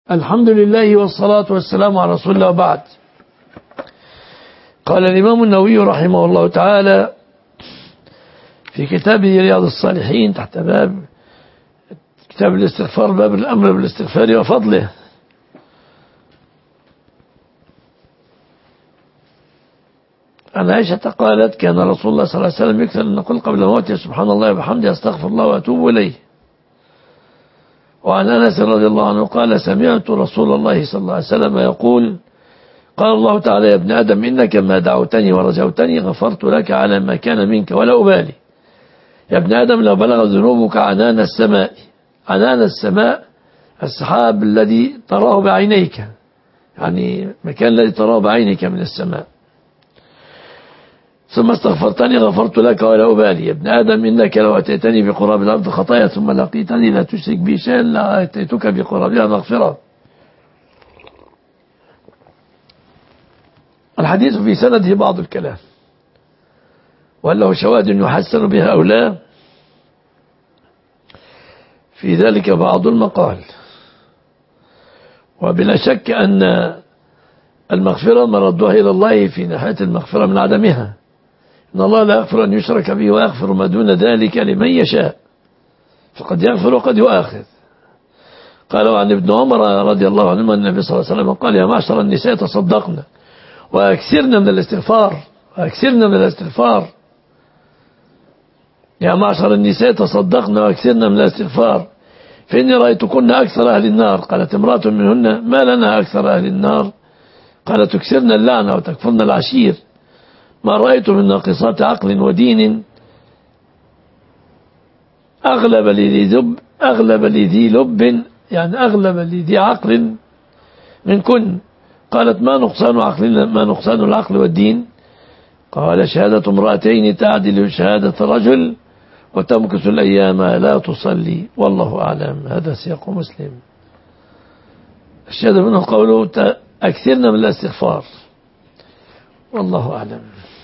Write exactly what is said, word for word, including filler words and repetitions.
الحمد لله والصلاة والسلام على رسول الله وبعد. قال الإمام النووي رحمه الله تعالى في كتابه رياض الصالحين تحت باب كتاب الاستغفار، باب الأمر بالاستغفار وفضله: عن عائشة قالت: كان رسول الله صلى الله عليه وسلم يكثر أن نقول قبل موته: سبحان الله وبحمده، أستغفر الله وأتوب إليه. وعن أنس رضي الله عنه قال: سمعت رسول الله صلى الله عليه وسلم يقول: قال الله تعالى: يا ابن آدم إنك ما دعوتني ورجوتني غفرت لك على ما كان منك ولا أبالي. يا ابن آدم لو بلغ ذنوبك عنان السماء. عنان السماء السحاب الذي تراه بعينيك، يعني مكان الذي تراه بعينك من السماء. ثم استغفرتني غفرت لك ولا أبالي. يا ابن آدم إنك لو أتيتني بقراب الأرض خطايا ثم لقيتني لا تشرك بي شيئا لأتيتك بقرابها مغفرة. الحديث في سنده بعض الكلام، وهل له شواهد يحسن بها أو لا؟ في ذلك بعض المقال. وبلا شك أن المغفرة مردها إلى الله في ناحية المغفرة من عدمها. إن الله لا يغفر أن يشرك به ويغفر ما دون ذلك لمن يشاء، فقد يغفر وقد يؤاخذ. قال عن ابن عمر رضي الله عنهما أن النبي صلى الله عليه وسلم قال: يا معشر النساء تصدقنا وأكثرنا من الاستغفار. وأكثرنا من الاستغفار يا معشر النساء تصدقنا وأكثرنا من الاستغفار، فإني رأيتكن أكثر أهل النار. قالت امرأة منهن: ما لنا أكثر أهل النار؟ قالت: تكثرن اللعنة وتكفرن العشير. ما رأيت من ناقصات عقل ودين أغلب لذي لب أغلب لذي لب يعني أغلب لذي عقل منكن. قالت: ما نقصان عقل ما نقصان العقل والدين؟ قال: شهادة امرأتين تعدل شهادة رجل وتمكث الأيام لا تصلي. والله أعلم. هذا سياق مسلم. الشهادة منه قوله: أكثرنا من الاستغفار. والله أعلم.